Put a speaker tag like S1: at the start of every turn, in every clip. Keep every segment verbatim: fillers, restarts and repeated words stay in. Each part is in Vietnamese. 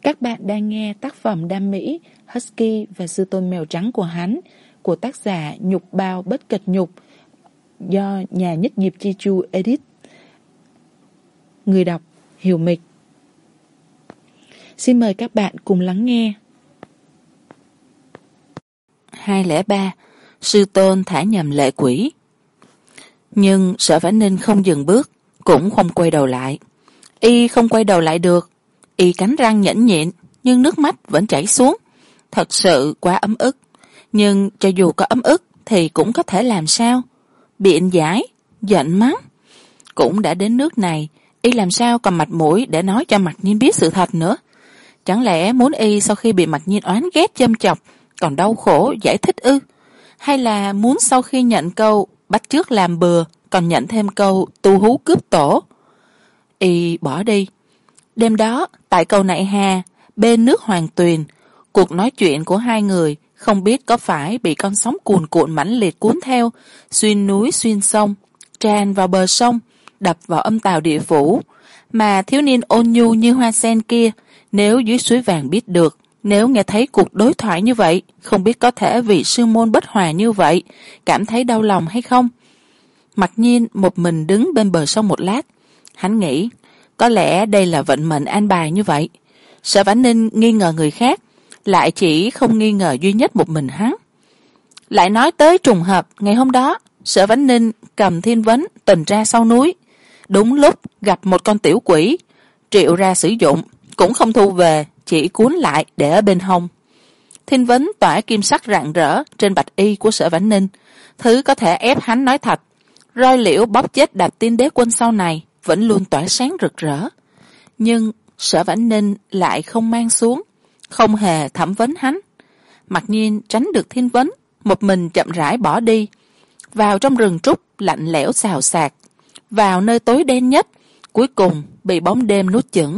S1: Các bạn đang nghe tác phẩm Đam Mỹ, Husky và Sư Tôn Mèo Trắng của hắn của tác giả Nhục Bao Bất Cật Nhục do nhà Nhất Diệp Chi Chu edit. Người đọc Hiểu Mịch. Xin mời các bạn cùng lắng nghe. hai không ba. Sư Tôn thả nhầm lệ quỷ. Nhưng Sở Vãn Ninh không dừng bước, cũng không quay đầu lại. Y không quay đầu lại được. Y cắn răng nhẫn nhịn, nhưng nước mắt vẫn chảy xuống. Thật sự quá ấm ức. Nhưng cho dù có ấm ức thì cũng có thể làm sao? Biện giải, giận mắng. Cũng đã đến nước này, Y làm sao còn mặt mũi để nói cho Mạc Nhiên biết sự thật nữa? Chẳng lẽ muốn Y sau khi bị Mạc Nhiên oán ghét châm chọc còn đau khổ giải thích ư? Hay là muốn sau khi nhận câu bắt chước làm bừa còn nhận thêm câu tu hú cướp tổ? Y bỏ đi. Đêm đó tại cầu Nại Hà bên nước Hoàng Tuyền, cuộc nói chuyện của hai người không biết có phải bị con sóng cuồn cuộn mãnh liệt cuốn theo, xuyên núi xuyên sông, tràn vào bờ sông, đập vào âm tào địa phủ, mà thiếu niên ôn nhu như hoa sen kia, nếu dưới suối vàng biết được, nếu nghe thấy cuộc đối thoại như vậy, không biết có thể vì sư môn bất hòa như vậy cảm thấy đau lòng hay không. Mặc nhiên một mình đứng bên bờ sông một lát, hắn nghĩ có lẽ đây là vận mệnh an bài như vậy. Sở Vãn Ninh nghi ngờ người khác, lại chỉ không nghi ngờ duy nhất một mình hắn. Lại nói tới trùng hợp, ngày hôm đó Sở Vãn Ninh cầm thiên vấn tuần ra sau núi, đúng lúc gặp một con tiểu quỷ, triệu ra sử dụng, cũng không thu về, chỉ cuốn lại để ở bên hông. Thiên vấn tỏa kim sắc rạng rỡ trên bạch y của Sở Vãn Ninh, thứ có thể ép hắn nói thật. Roi liễu bóp chết Đạp Tiên Đế Quân sau này vẫn luôn tỏa sáng rực rỡ, nhưng Sở Vãn Ninh lại không mang xuống, không hề thẩm vấn hắn. Mặc nhiên tránh được thiên vấn, một mình chậm rãi bỏ đi vào trong rừng trúc lạnh lẽo xào xạc, vào nơi tối đen nhất, cuối cùng bị bóng đêm nuốt chửng.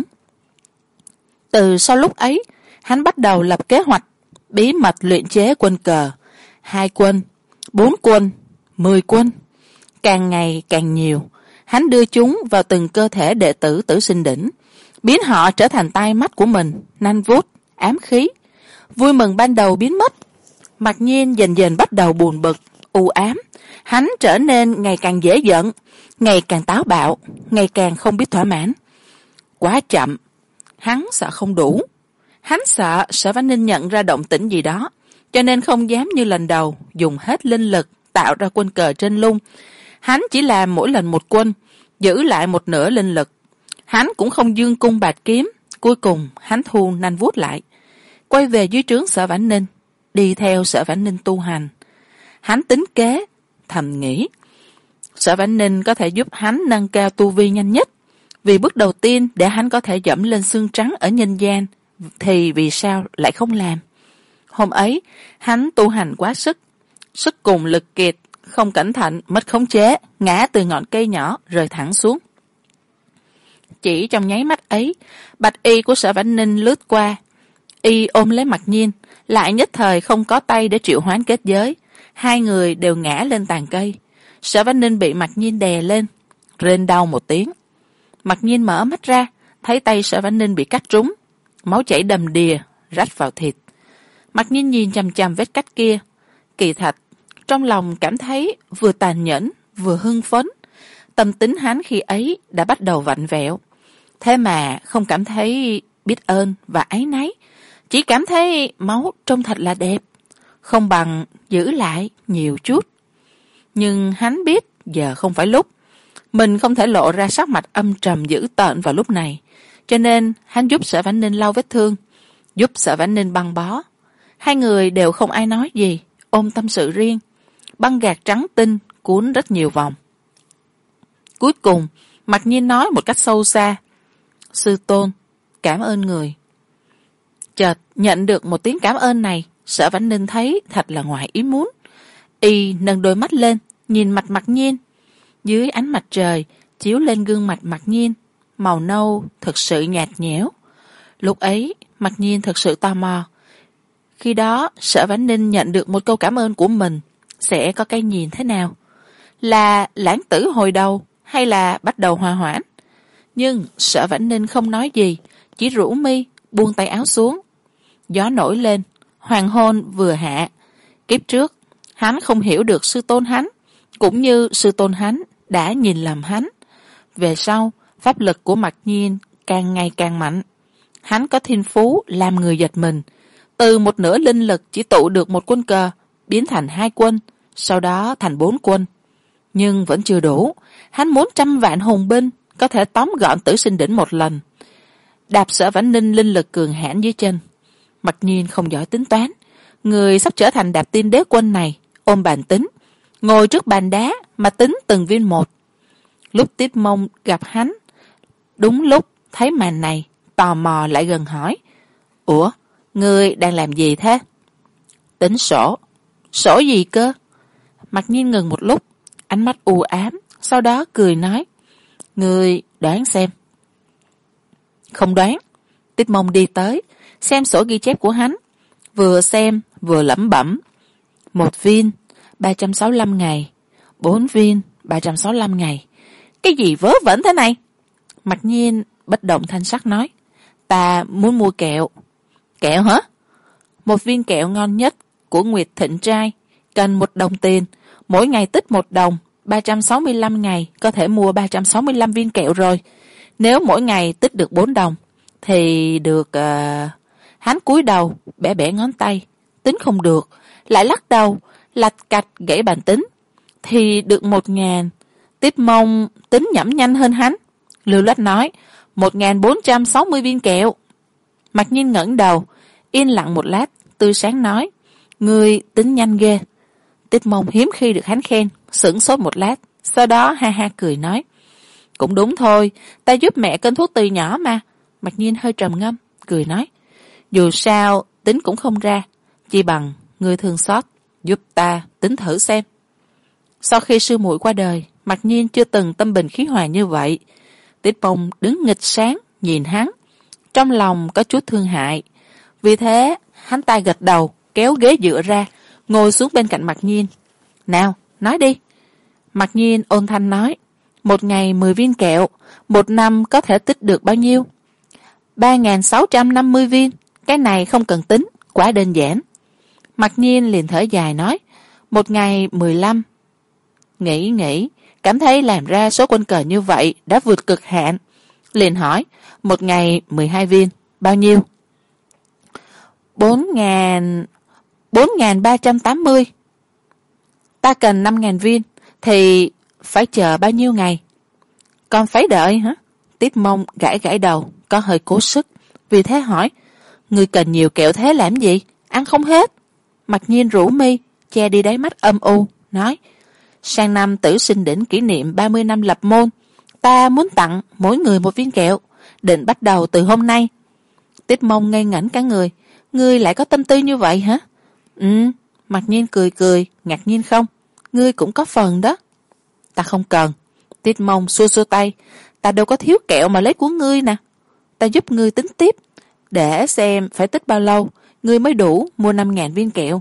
S1: Từ sau lúc ấy, hắn bắt đầu lập kế hoạch bí mật luyện chế quân cờ. Hai quân, bốn quân, mười quân, càng ngày càng nhiều. Hắn đưa chúng vào từng cơ thể đệ tử Tử Sinh Đỉnh, biến họ trở thành tai mắt của mình, nanh vuốt, ám khí. Vui mừng ban đầu biến mất, mặc nhiên dần dần bắt đầu buồn bực, u ám. Hắn trở nên ngày càng dễ giận, ngày càng táo bạo, ngày càng không biết thỏa mãn. Quá chậm, hắn sợ không đủ. Hắn sợ Sở Vãn Ninh nhận ra động tĩnh gì đó, cho nên không dám như lần đầu dùng hết linh lực tạo ra quân cờ trên lung. Hắn chỉ làm mỗi lần một quân, giữ lại một nửa linh lực. Hắn cũng không dương cung bạt kiếm. Cuối cùng hắn thu nanh vuốt lại, quay về dưới trướng Sở Vãn Ninh, đi theo Sở Vãn Ninh tu hành. Hắn tính kế, thầm nghĩ Sở Vãn Ninh có thể giúp hắn nâng cao tu vi nhanh nhất, vì bước đầu tiên để hắn có thể dẫm lên xương trắng ở nhân gian, thì vì sao lại không làm? Hôm ấy hắn tu hành quá sức, sức cùng lực kiệt, không cẩn thận mất khống chế, ngã từ ngọn cây nhỏ rơi thẳng xuống. Chỉ trong nháy mắt ấy, bạch y của Sở Vãn Ninh lướt qua, y ôm lấy Mặc Nhiên, lại nhất thời không có tay để triệu hoán kết giới. Hai người đều ngã lên tàn cây. Sở Vãn Ninh bị Mặc Nhiên đè lên, rên đau một tiếng. Mặc Nhiên mở mắt ra, thấy tay Sở Vãn Ninh bị cắt trúng, máu chảy đầm đìa rách vào thịt. Mặc Nhiên nhìn chằm chằm vết cắt kia, kỳ thật trong lòng cảm thấy vừa tàn nhẫn vừa hưng phấn. Tâm tính hắn khi ấy đã bắt đầu vặn vẹo, thế mà không cảm thấy biết ơn và áy náy, chỉ cảm thấy máu trông thật là đẹp, không bằng giữ lại nhiều chút. Nhưng hắn biết giờ không phải lúc, mình không thể lộ ra sắc mặt âm trầm dữ tợn vào lúc này, cho nên hắn giúp Sở Vãn Ninh lau vết thương, giúp Sở Vãn Ninh băng bó. Hai người đều không ai nói gì, ôm tâm sự riêng. Băng gạc trắng tinh cuốn rất nhiều vòng. Cuối cùng Mặc Nhiên nói một cách sâu xa: Sư Tôn, cảm ơn người. Chợt nhận được một tiếng cảm ơn này, Sở Vãn Ninh thấy thật là ngoài ý muốn. Y nâng đôi mắt lên nhìn mặt Mặc Nhiên. Dưới ánh mặt trời chiếu lên gương mặt Mặc Nhiên, màu nâu thực sự nhạt nhẽo. Lúc ấy Mặc Nhiên thực sự tò mò, khi đó Sở Vãn Ninh nhận được một câu cảm ơn của mình sẽ có cái nhìn thế nào, là lãng tử hồi đầu hay là bắt đầu hòa hoãn. Nhưng Sở Vãn Ninh không nói gì, chỉ rũ mi buông tay áo xuống. Gió nổi lên, hoàng hôn vừa hạ. Kiếp trước hắn không hiểu được sư tôn hắn, cũng như sư tôn hắn đã nhìn lầm hắn. Về sau pháp lực của Mặc Nhiên càng ngày càng mạnh. Hắn có thiên phú làm người giật mình, từ một nửa linh lực chỉ tụ được một quân cờ biến thành hai quân, sau đó thành bốn quân. Nhưng vẫn chưa đủ, hắn muốn trăm vạn hùng binh có thể tóm gọn Tử Sinh Đỉnh một lần. Đạp Sở Vãn Ninh linh lực cường hãn dưới chân. Mặc Nhiên không giỏi tính toán, người sắp trở thành Đạp Tiên Đế Quân này ôm bàn tính, ngồi trước bàn đá mà tính từng viên một. Lúc Tiết Mông gặp hắn, đúng lúc thấy màn này, tò mò lại gần hỏi: ủa, ngươi đang làm gì thế? Tính sổ. Sổ gì cơ? Mặc Nhiên ngừng một lúc, ánh mắt u ám, sau đó cười nói: ngươi đoán xem. Không đoán. Tiết Mông đi tới, xem sổ ghi chép của hắn, vừa xem vừa lẩm bẩm: một viên ba trăm sáu mươi lăm ngày, bốn viên ba trăm sáu mươi lăm ngày. Cái gì vớ vẩn thế này? Mặc Nhiên bất động thanh sắc nói: ta muốn mua kẹo. Kẹo hả? Một viên kẹo ngon nhất của Nguyệt Thịnh Trai cần một đồng tiền, mỗi ngày tích một đồng, ba trăm sáu mươi lăm ngày có thể mua ba trăm sáu mươi lăm viên kẹo rồi. Nếu mỗi ngày tích được bốn đồng thì được uh... hắn cúi đầu bẻ bẻ ngón tay, tính không được, lại lắc đầu lạch cạch gãy bàn tính, thì được một ngàn. Tiết Mông tính nhẩm nhanh hơn hắn, lưu loát nói: một ngàn bốn trăm sáu mươi viên kẹo. Mặc Nhiên ngẩng đầu, yên lặng một lát, tươi sáng nói: ngươi tính nhanh ghê. Tiết Mông hiếm khi được hắn khen, sửng sốt một lát, sau đó ha ha cười nói: cũng đúng thôi, ta giúp mẹ cân thuốc từ nhỏ mà. Mặc Nhiên hơi trầm ngâm, cười nói: dù sao tính cũng không ra, chỉ bằng ngươi thương xót, giúp ta tính thử xem. Sau khi sư muội qua đời, Mặc Nhiên chưa từng tâm bình khí hòa như vậy. Tiết Mông đứng nghịch sáng nhìn hắn, trong lòng có chút thương hại. Vì thế hắn ta gật đầu, kéo ghế dựa ra, ngồi xuống bên cạnh Mặc Nhiên. Nào, nói đi. Mặc Nhiên ôn thanh nói: một ngày mười viên kẹo, một năm có thể tích được bao nhiêu? ba nghìn sáu trăm năm mươi viên. Cái này không cần tính, quá đơn giản. Mặc Nhiên liền thở dài nói: một ngày mười lăm. Nghĩ nghĩ, cảm thấy làm ra số quân cờ như vậy đã vượt cực hạn, liền hỏi: một ngày mười hai viên, bao nhiêu? Bốn ngàn... bốn ngàn ba trăm tám mươi. Ta cần năm ngàn viên, thì phải chờ bao nhiêu ngày? Còn phải đợi hả? Tiết Mông gãi gãi đầu, có hơi cố sức, vì thế hỏi: ngươi cần nhiều kẹo thế làm gì? Ăn không hết. Mặc Nhiên rũ mi, che đi đáy mắt âm u, nói: sang năm Tử Sinh Đỉnh kỷ niệm ba mươi năm lập môn, ta muốn tặng mỗi người một viên kẹo, định bắt đầu từ hôm nay. Tiết Mông ngây ngẩn cả người: ngươi lại có tâm tư như vậy hả? Ừ. Mặc Nhiên cười cười, ngạc nhiên không? Ngươi cũng có phần đó. Ta không cần. Tiết Mông xua xua tay: ta đâu có thiếu kẹo mà lấy của ngươi nè. Ta giúp ngươi tính tiếp, để xem phải tích bao lâu ngươi mới đủ mua năm ngàn viên kẹo.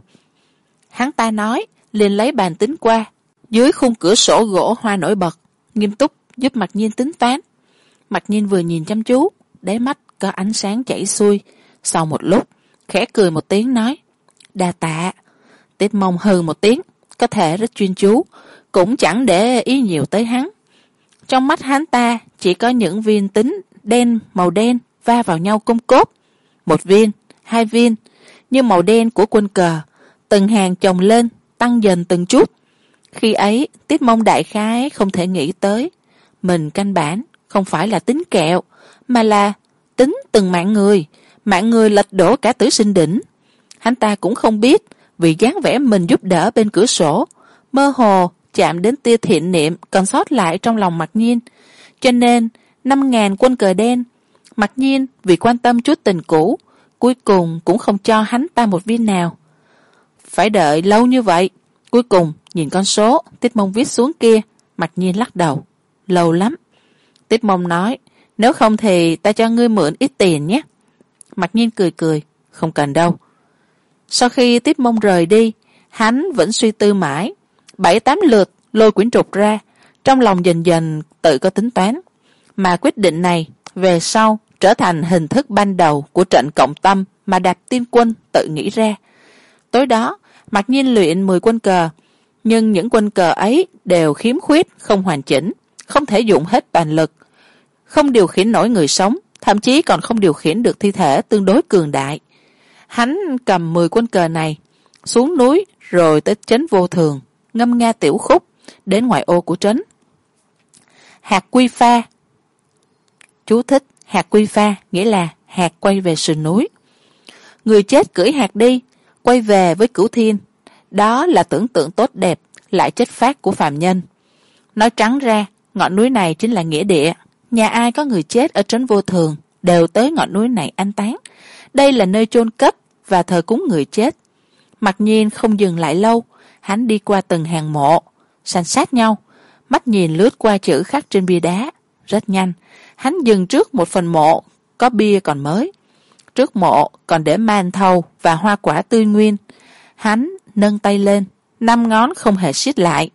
S1: Hắn ta nói, liền lấy bàn tính qua. Dưới khung cửa sổ gỗ hoa nổi bật, nghiêm túc giúp Mặc Nhiên tính toán. Mặc Nhiên vừa nhìn chăm chú, đáy mắt có ánh sáng chảy xuôi. Sau một lúc, khẽ cười một tiếng nói: đa tạ. Tiết Mông hừ một tiếng, có thể rất chuyên chú, cũng chẳng để ý nhiều tới hắn. Trong mắt hắn ta chỉ có những viên tính đen màu đen va vào nhau côm cốt. Một viên, hai viên, như màu đen của quân cờ, từng hàng chồng lên, tăng dần từng chút. Khi ấy, Tiết Mông đại khái không thể nghĩ tới, mình căn bản không phải là tính kẹo, mà là tính từng mạng người, mạng người lật đổ cả Tử Sinh Đỉnh. Hắn ta cũng không biết, vì dáng vẻ mình giúp đỡ bên cửa sổ, mơ hồ chạm đến tia thiện niệm còn sót lại trong lòng Mặc Nhiên, cho nên năm ngàn quân cờ đen. Mặc Nhiên vì quan tâm chút tình cũ, cuối cùng cũng không cho hắn ta một viên nào. Phải đợi lâu như vậy. Cuối cùng nhìn con số Tiết Mông viết xuống kia, Mặc Nhiên lắc đầu: lâu lắm. Tiết Mông nói: nếu không thì ta cho ngươi mượn ít tiền nhé. Mặc Nhiên cười cười: không cần đâu. Sau khi Tiết Mông rời đi, hắn vẫn suy tư mãi, bảy tám lượt lôi quyển trục ra, trong lòng dần dần tự có tính toán, mà quyết định này về sau trở thành hình thức ban đầu của trận cộng tâm mà Đạp Tiên Quân tự nghĩ ra. Tối đó Mạc Nhiên luyện mười quân cờ, nhưng những quân cờ ấy đều khiếm khuyết, không hoàn chỉnh, không thể dụng hết toàn lực, không điều khiển nổi người sống, thậm chí còn không điều khiển được thi thể tương đối cường đại. Hắn cầm mười quân cờ này xuống núi, rồi tới trấn Vô Thường, ngâm nga tiểu khúc đến ngoại ô của trấn. Hạt quy pha. Chú thích: hạt quy pha nghĩa là hạt quay về sườn núi. Người chết cưỡi hạt đi, quay về với cửu thiên. Đó là tưởng tượng tốt đẹp lại chất phác của phàm nhân. Nói trắng ra, ngọn núi này chính là nghĩa địa. Nhà ai có người chết ở trấn Vô Thường đều tới ngọn núi này an táng. Đây là nơi chôn cất và thờ cúng người chết. Mặc nhiên không dừng lại lâu, hắn đi qua từng hàng mộ, san sát nhau, mắt nhìn lướt qua chữ khắc trên bia đá. Rất nhanh, hắn dừng trước một phần mộ có bia còn mới. Trước mộ còn để man thau và hoa quả tươi nguyên. Hắn nâng tay lên, năm ngón không hề siết lại.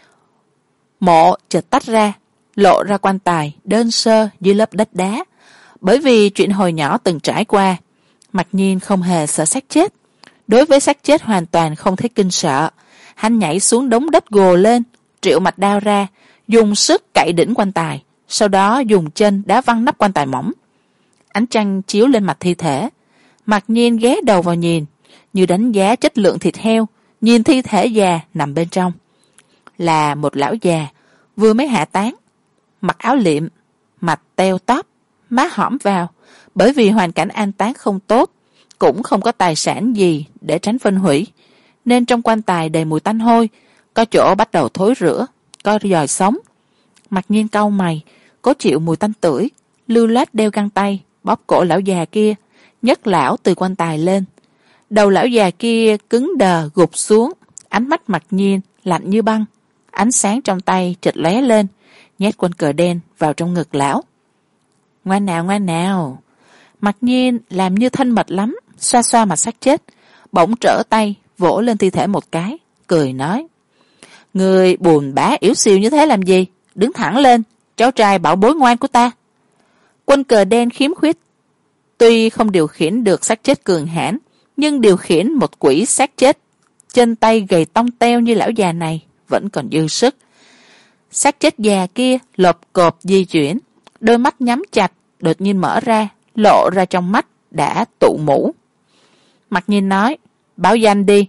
S1: Mộ chợt tách ra, lộ ra quan tài đơn sơ dưới lớp đất đá. Bởi vì chuyện hồi nhỏ từng trải qua, Mặc Nhiên không hề sợ xác chết. Đối với xác chết hoàn toàn không thấy kinh sợ. Hắn nhảy xuống đống đất gồ lên, triệu mạch đao ra, dùng sức cạy đỉnh quan tài, sau đó dùng chân đá văng nắp quan tài mỏng. Ánh trăng chiếu lên mặt thi thể. Mặc Nhiên ghé đầu vào nhìn, như đánh giá chất lượng thịt heo, nhìn thi thể già nằm bên trong. Là một lão già vừa mới hạ táng, mặc áo liệm, mặt teo tóp, má hõm vào. Bởi vì hoàn cảnh an táng không tốt, cũng không có tài sản gì để tránh phân hủy, nên trong quan tài đầy mùi tanh hôi, có chỗ bắt đầu thối rữa, có giòi sống. Mặc Nhiên cau mày, cố chịu mùi tanh tưởi, lưu loát đeo găng tay, bóp cổ lão già kia, nhấc lão từ quan tài lên. Đầu lão già kia cứng đờ gục xuống, ánh mắt Mặc Nhiên lạnh như băng. Ánh sáng trong tay chợt lóe lên, nhét quân cờ đen vào trong ngực lão. Ngoan nào, ngoan nào. Mặc Nhiên làm như thân mật lắm, xoa xoa mặt xác chết, bỗng trở tay vỗ lên thi thể một cái, cười nói: Người buồn bã yếu xìu như thế làm gì? Đứng thẳng lên, cháu trai bảo bối ngoan của ta. Quân cờ đen khiếm khuyết, tuy không điều khiển được xác chết cường hãn, nhưng điều khiển một quỷ xác chết chân tay gầy tông teo như lão già này vẫn còn dư sức. Xác chết già kia lộp cộp di chuyển, đôi mắt nhắm chặt đột nhiên mở ra, lộ ra trong mắt đã tụ mũ. Mặc Nhiên nói: Báo danh đi.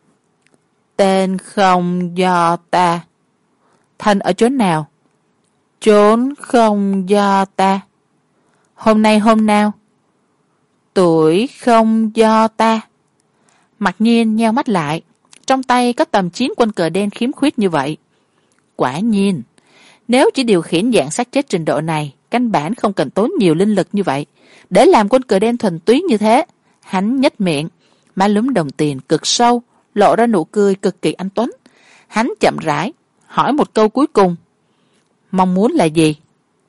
S1: Tên không do ta. Thân ở chốn nào? Chốn không do ta. Hôm nay hôm nào? Tuổi không do ta. Mặc Nhiên nheo mắt lại, trong tay có tầm chín quân cờ đen khiếm khuyết như vậy. Quả nhiên, nếu chỉ điều khiển dạng xác chết trình độ này, căn bản không cần tốn nhiều linh lực như vậy. Để làm quân cờ đen thuần túy như thế, hắn nhếch miệng, má lúm đồng tiền cực sâu, lộ ra nụ cười cực kỳ anh tuấn. Hắn chậm rãi hỏi một câu cuối cùng: Mong muốn là gì?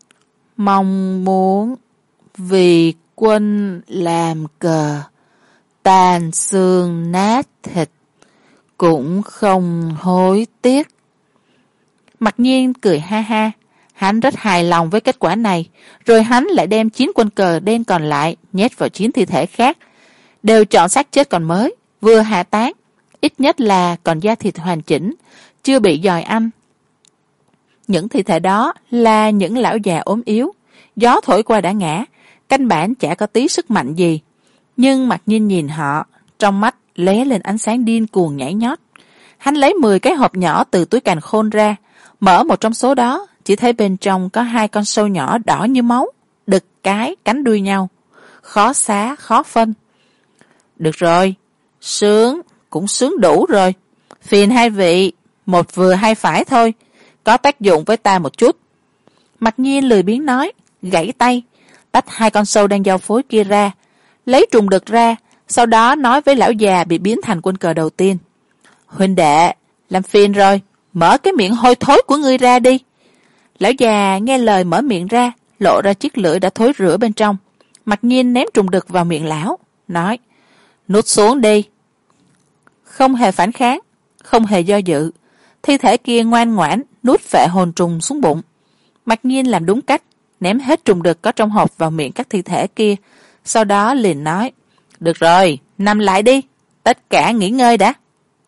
S1: Mong muốn vì quân làm cờ, tàn xương nát thịt, cũng không hối tiếc. Mặc Nhiên cười ha ha, hắn rất hài lòng với kết quả này. Rồi hắn lại đem chín quân cờ đen còn lại nhét vào chín thi thể khác, đều chọn xác chết còn mới, vừa hạ táng, ít nhất là còn da thịt hoàn chỉnh, chưa bị giòi ăn. Những thi thể đó là những lão già ốm yếu, gió thổi qua đã ngã, căn bản chả có tí sức mạnh gì. Nhưng Mặc Nhiên nhìn họ, trong mắt lóe lên ánh sáng điên cuồng nhảy nhót. Hắn lấy mười cái hộp nhỏ từ túi càn khôn ra, mở một trong số đó, chỉ thấy bên trong có hai con sâu nhỏ đỏ như máu, đực cái cánh đuôi nhau, khó xá khó phân. Được rồi, sướng cũng sướng đủ rồi, phiền hai vị, một vừa hai phải thôi, có tác dụng với ta một chút. Mặc Nhiên lười biếng nói, gãy tay, tách hai con sâu đang giao phối kia ra, lấy trùng đực ra, sau đó nói với lão già bị biến thành quân cờ đầu tiên: Huynh đệ, làm phiền rồi, mở cái miệng hôi thối của ngươi ra đi. Lão già nghe lời mở miệng ra, lộ ra chiếc lưỡi đã thối rữa bên trong. Mặc Nhiên ném trùng đực vào miệng lão, nói: Nuốt xuống đi. Không hề phản kháng, không hề do dự, thi thể kia ngoan ngoãn nuốt phệ hồn trùng xuống bụng. Mặc Nhiên làm đúng cách, ném hết trùng đực có trong hộp vào miệng các thi thể kia, sau đó liền nói: được rồi, nằm lại đi, tất cả nghỉ ngơi đã.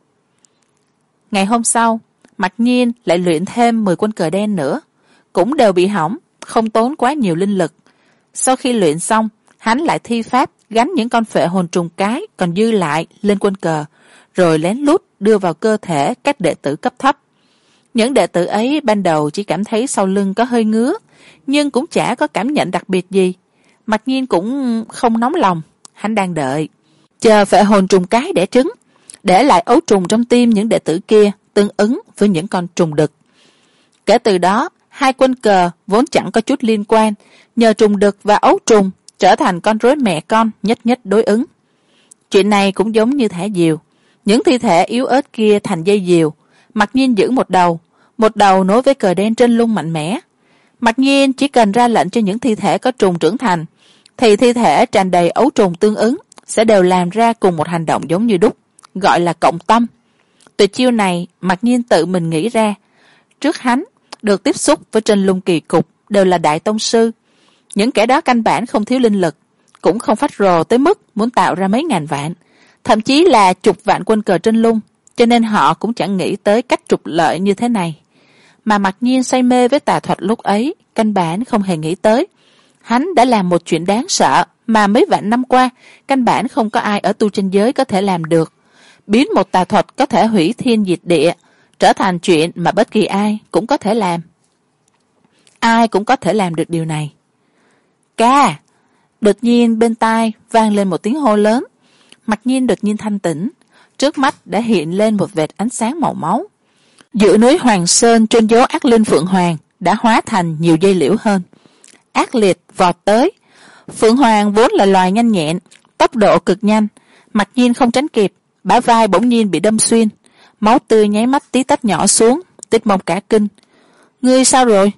S1: Ngày hôm sau, Mặc Nhiên lại luyện thêm mười quân cờ đen nữa, cũng đều bị hỏng, không tốn quá nhiều linh lực. Sau khi luyện xong, hắn lại thi pháp gắn những con phệ hồn trùng cái còn dư lại lên quân cờ, rồi lén lút đưa vào cơ thể các đệ tử cấp thấp. Những đệ tử ấy ban đầu chỉ cảm thấy sau lưng có hơi ngứa, nhưng cũng chả có cảm nhận đặc biệt gì. Mặc Nhiên cũng không nóng lòng, hắn đang đợi chờ phệ hồn trùng cái đẻ trứng, để lại ấu trùng trong tim những đệ tử kia tương ứng với những con trùng đực. Kể từ đó, hai quân cờ vốn chẳng có chút liên quan, nhờ trùng đực và ấu trùng trở thành con rối mẹ con nhất nhất đối ứng. Chuyện này cũng giống như thả diều, những thi thể yếu ớt kia thành dây diều, Mặc Nhiên giữ một đầu, một đầu nối với cờ đen trên lưng mạnh mẽ. Mặc Nhiên chỉ cần ra lệnh cho những thi thể có trùng trưởng thành, thì thi thể tràn đầy ấu trùng tương ứng sẽ đều làm ra cùng một hành động giống như đúc, gọi là cộng tâm. Tuyệt chiêu này Mặc Nhiên tự mình nghĩ ra. Trước hắn được tiếp xúc với Trên Lung kỳ cục đều là đại tông sư, những kẻ đó căn bản không thiếu linh lực, cũng không phát rồ tới mức muốn tạo ra mấy ngàn vạn, thậm chí là chục vạn quân cờ Trên Lung, cho nên họ cũng chẳng nghĩ tới cách trục lợi như thế này. Mà Mặc Nhiên say mê với tà thuật lúc ấy căn bản không hề nghĩ tới. Hắn đã làm một chuyện đáng sợ mà mấy vạn năm qua căn bản không có ai ở tu chân giới có thể làm được, biến một tà thuật có thể hủy thiên diệt địa trở thành chuyện mà bất kỳ ai cũng có thể làm. Ai cũng có thể làm được điều này. Ca! Đột nhiên bên tai vang lên một tiếng hô lớn. Mặc Nhiên đột nhiên thanh tỉnh, trước mắt đã hiện lên một vệt ánh sáng màu máu. Giữa núi Hoàng Sơn trên dấu ác linh Phượng Hoàng đã hóa thành nhiều dây liễu hơn. Ác liệt vọt tới. Phượng Hoàng vốn là loài nhanh nhẹn, tốc độ cực nhanh, Mặc Nhiên không tránh kịp, bả vai bỗng nhiên bị đâm xuyên, máu tươi nháy mắt tí tách nhỏ xuống. Tích Mông cả kinh: ngươi sao rồi?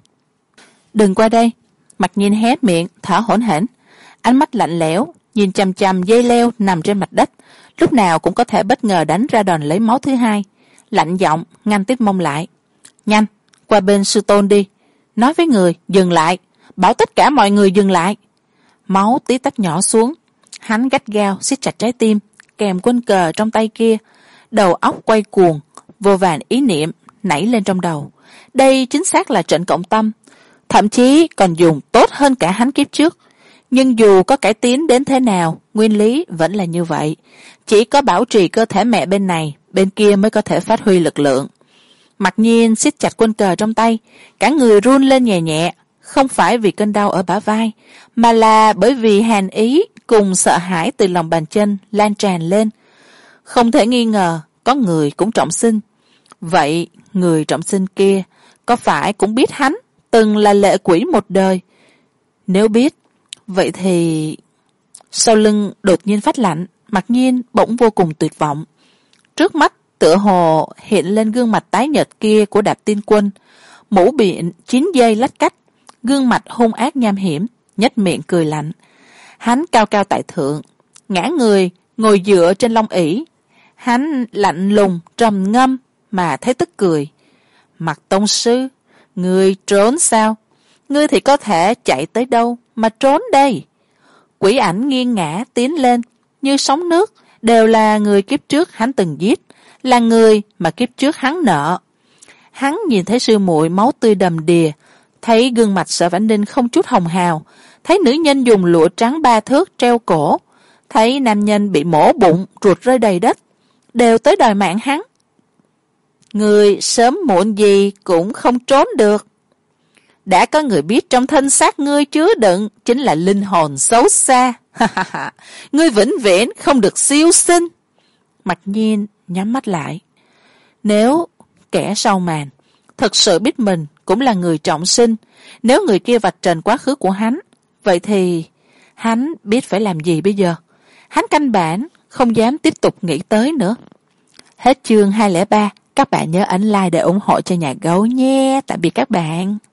S1: Đừng qua đây. Mặc Nhiên hé miệng thở hổn hển, ánh mắt lạnh lẽo nhìn chằm chằm dây leo nằm trên mặt đất, lúc nào cũng có thể bất ngờ đánh ra đòn lấy máu thứ hai. Lạnh giọng ngăn Tích Mông lại: nhanh, qua bên sư tôn đi, nói với người dừng lại, bảo tất cả mọi người dừng lại. Máu tí tách nhỏ xuống, hắn gắt gao siết chặt trái tim kèm quân cờ trong tay kia, đầu óc quay cuồng, vô vàn ý niệm nảy lên trong đầu. Đây chính xác là trận cộng tâm, thậm chí còn dùng tốt hơn cả hắn kiếp trước. Nhưng dù có cải tiến đến thế nào, nguyên lý vẫn là như vậy, chỉ có bảo trì cơ thể mẹ bên này, bên kia mới có thể phát huy lực lượng. Mặc Nhiên siết chặt quân cờ trong tay, cả người run lên nhẹ nhẹ, không phải vì cơn đau ở bả vai, mà là bởi vì hàn ý cùng sợ hãi từ lòng bàn chân lan tràn lên. Không thể nghi ngờ có người cũng trọng sinh. Vậy người trọng sinh kia có phải cũng biết hắn từng là lệ quỷ một đời? Nếu biết, vậy thì... Sau lưng đột nhiên phát lạnh, Mặc Nhiên bỗng vô cùng tuyệt vọng. Trước mắt tựa hồ hiện lên gương mặt tái nhợt kia của Đạp Tiên Quân, mũ biện chín dây lách cách, gương mặt hung ác nham hiểm, nhếch miệng cười lạnh. Hắn cao cao tại thượng, ngã người ngồi dựa trên long ỷ. Hắn lạnh lùng trầm ngâm mà thấy tức cười. Mặc tông sư, ngươi trốn sao? Ngươi thì có thể chạy tới đâu mà trốn đây? Quỷ ảnh nghiêng ngã tiến lên như sóng nước, đều là người kiếp trước hắn từng giết, là người mà kiếp trước hắn nợ. Hắn nhìn thấy sư muội máu tươi đầm đìa, thấy gương mặt Sở Vãn Ninh không chút hồng hào, thấy nữ nhân dùng lụa trắng ba thước treo cổ, thấy nam nhân bị mổ bụng ruột rơi đầy đất, đều tới đòi mạng hắn. Người sớm muộn gì cũng không trốn được. Đã có người biết trong thân xác ngươi chứa đựng chính là linh hồn xấu xa. Ngươi vĩnh viễn không được siêu sinh. Mặc Nhiên nhắm mắt lại. Nếu kẻ sau màn thật sự biết mình cũng là người trọng sinh, nếu người kia vạch trần quá khứ của hắn, vậy thì hắn biết phải làm gì bây giờ? Hắn căn bản không dám tiếp tục nghĩ tới nữa. Hết chương hai không ba. Các bạn nhớ ấn like để ủng hộ cho nhà gấu nhé. Tạm biệt các bạn.